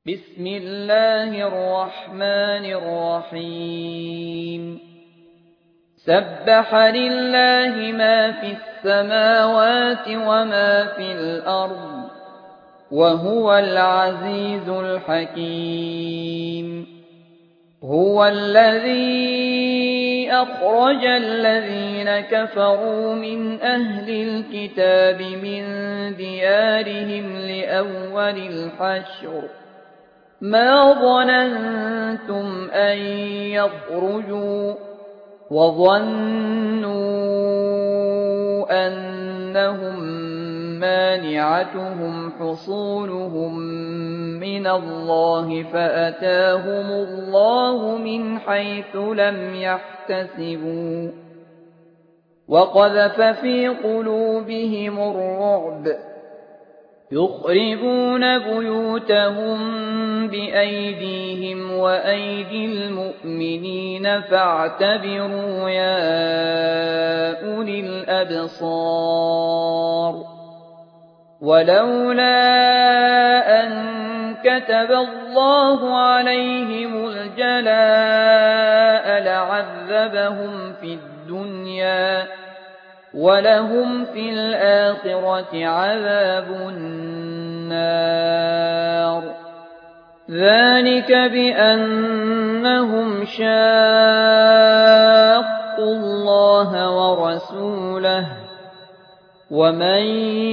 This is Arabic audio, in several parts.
بسم الله الرحمن الرحيم سبح لله ما في السماوات وما في الأرض وهو العزيز الحكيم هو الذي أخرج الذين كفروا من أهل الكتاب من ديارهم لأول الحشر ما ظننتم أن يخرجوا وظنوا أنهم مانعتهم حصونهم من الله فأتاهم الله من حيث لم يحتسبوا وقذف في قلوبهم الرعب يخربون بيوتهم بأيديهم وأيدي المؤمنين فاعتبروا يا أولي الأبصار ولولا أن كتب الله عليهم الجلاء لعذبهم في الدنيا ولهم في الآخرة عذاب النار ذلك بأنهم شاقوا الله ورسوله ومن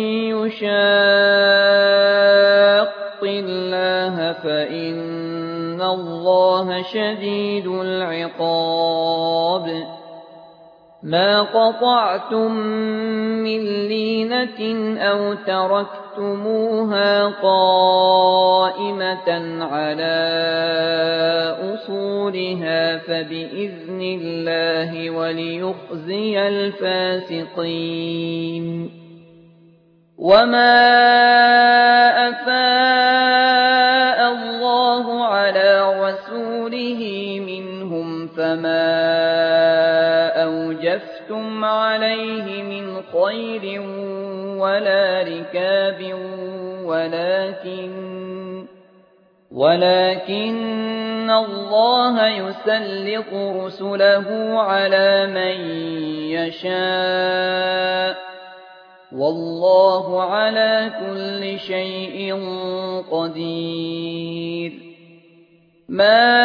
يشاق الله فإن الله شديد العقاب ما قطعتم من لينة أو تركتموها قائمة على أصولها فبإذن الله وليخزي الفاسقين وما أفاء الله على رسوله منهم فما أوجفتم عليه من خير ولا ركاب ولكن الله يسلط رسله على من يشاء والله على كل شيء قدير ما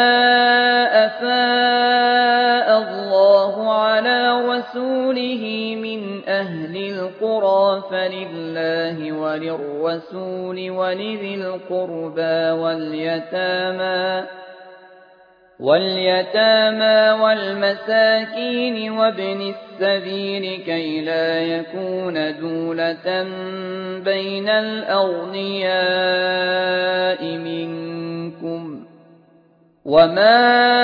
أفاء الله على رسوله من أهل القرى فلله وللرسول ولذي القربى واليتامى والمساكين وابن السبيل كي لا يكون دولة بين الأغنياء منكم وما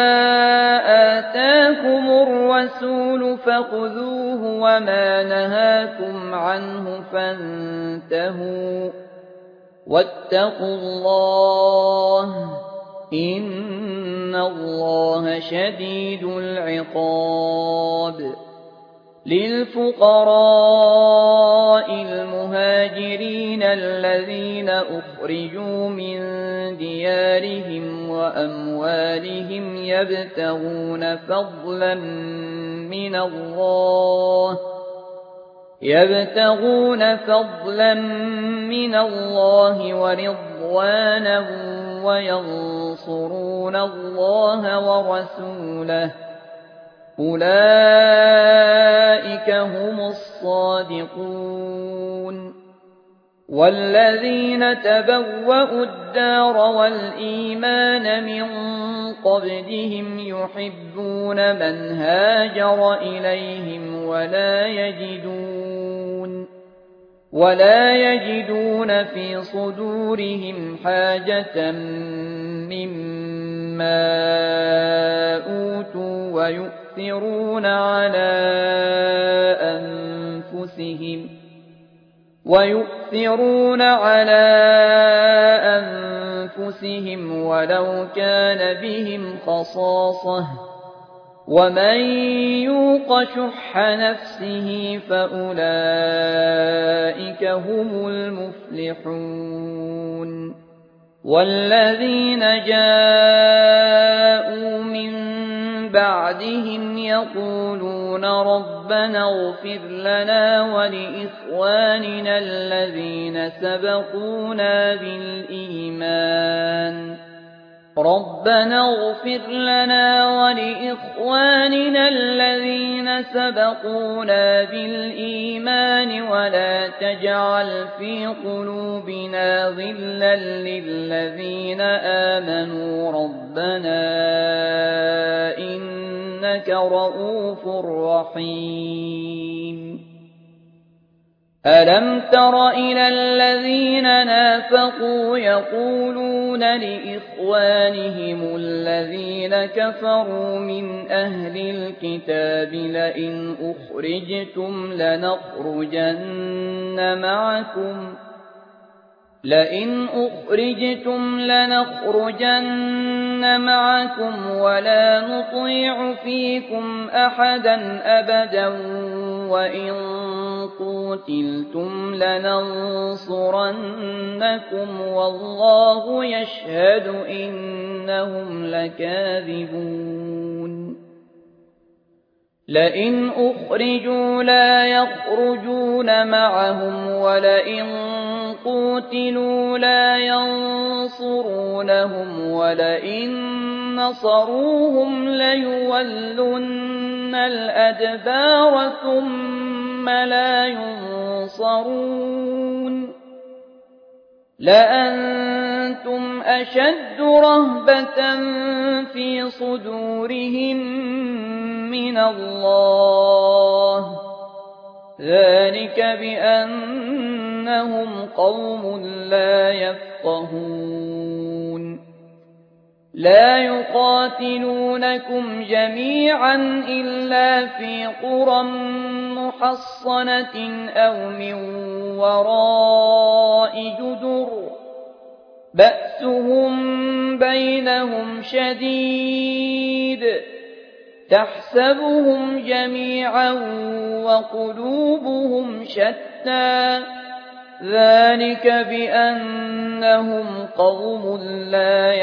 آتاكم الرسول فخذوه وما نهاكم عنه فانتهوا واتقوا الله إن الله شديد العقاب للفقراء المهاجرين الذين أخرجوا من ديارهم وأموالهم يبتغون فضلا من الله ورضوانه وينصرون الله ورسوله أولئك هم الصادقون والذين تبوأوا الدار والإيمان من قبلهم يحبون من هاجر إليهم ولا يجدون في صدورهم حاجة مما أوتوا ويؤثرون على أنفسهم ولو كان بهم خصاصة ومن يوق شح نفسه فأولئك هم المفلحون والذين جاءوا من بعدهم يقولون ربنا اغفر لنا ولإخواننا الذين سبقونا بالإيمان ربنا اغفر لنا ولإخواننا الذين سبقونا بالإيمان ولا تجعل في قلوبنا غلا للذين آمنوا ربنا إنك رؤوف رحيم ألم تر إلى الذين نافقوا يقولون لإخوانهم الذين كفروا من أهل الكتاب لئن أخرجتم لنخرجن معكم ولا نطيع فيكم أحدا أبدا وإن قوتلتم لننصرنكم والله يشهد إنهم لكاذبون لئن أخرجوا لا يخرجون معهم ولئن قوتلوا لا ينصرونهم ولئن نصروهم ليولن الأدبار ثم لا ينصرون لأنتم أشد رهبة في صدورهم من الله ذلك بأنهم قوم لا يفقهون لا يقاتلونكم جميعا إلا في قرى محصنة أو من وراء جدر بأسهم بينهم شديد تحسبهم جميعا وقلوبهم شتى ذلك بأنهم قوم لا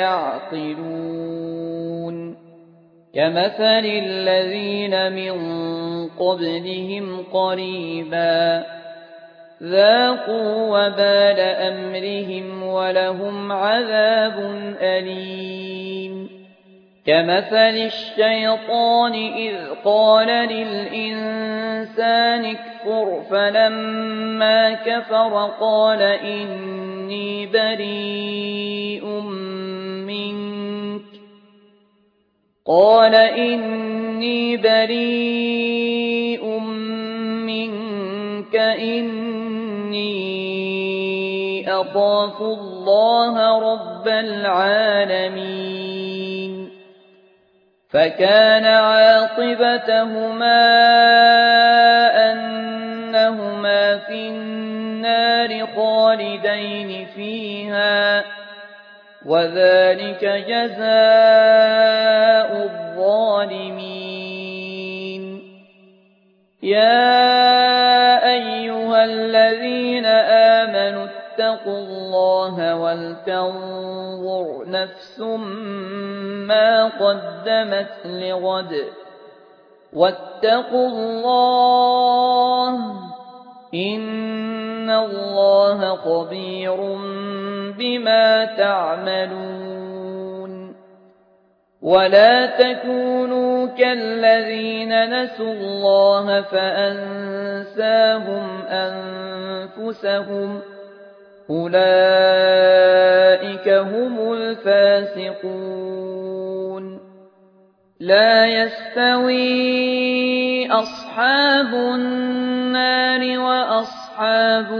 يعقلون كمثل الذين من قبلهم قريبا ذاقوا وبال أمرهم ولهم عذاب أليم كمثل الشيطان إذ قال للإنسان اكفر فلما كفر قال إني بريء منك إني أخاف الله رب العالمين فكان عاقبتهما أنهما في النار خالدين فيها وذلك جزاء الظالمين يا أيها الذين آمنوا اتقوا الله ولتنظر نفس ما قدمت لغد واتقوا الله إن الله خبير بما تعملون ولا تكونوا كالذين نسوا الله فأنساهم أنفسهم أولئك هم الفاسقون لا يستوي أصحاب النار وأصحاب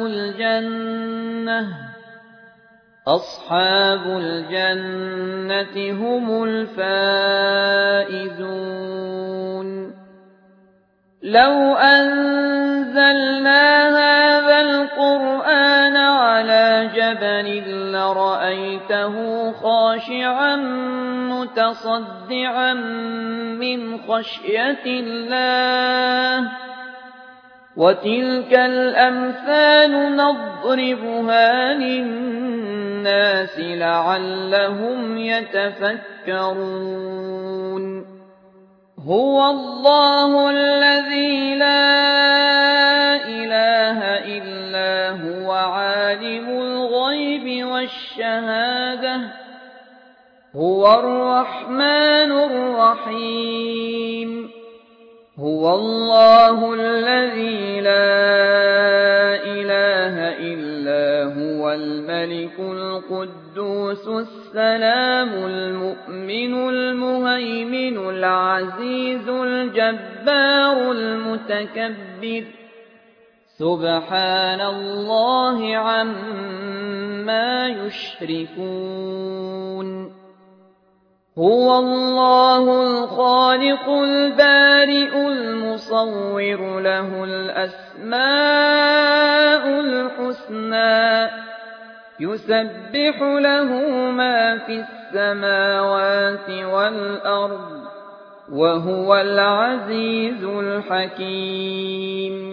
الجنة هم الفائزون لو أنزلنا هذا القرآن على جبل لرأيته خاشعا متصدعا من خشية الله وتلك الأمثال نضربها للناس لِّلنَّاسِ لَعَلَّهُمْ يَتَفَكَّرُونَ هُوَ اللَّهُ الَّذِي لَا إِلَٰهَ إِلَّا هُوَ عَالِمُ الْغَيْبِ وَالشَّهَادَةِ هُوَ الرَّحْمَٰنُ الرَّحِيمُ هُوَ اللَّهُ الَّذِي لَا إِلَٰهَ إِلَّا هُوَ الْمَلِكُ الْقُدُّوسُ السَّلَامُ الْمُؤْمِنُ الْمُهَيْمِنُ الْعَزِيزُ الْجَبَّارُ الْمُتَكَبِّرُ سُبْحَانَ اللَّهِ عَمَّا يُشْرِكُونَ هُوَ اللَّهُ الْخَالِقُ الْبَارِئُ الْمُصَوِّرُ لَهُ الْأَسْمَاءُ الْحُسْنَىٰ يُسَبِّحُ لَهُ مَا فِي السَّمَاوَاتِ وَالْأَرْضِ وَهُوَ الْعَزِيزُ الْحَكِيمُ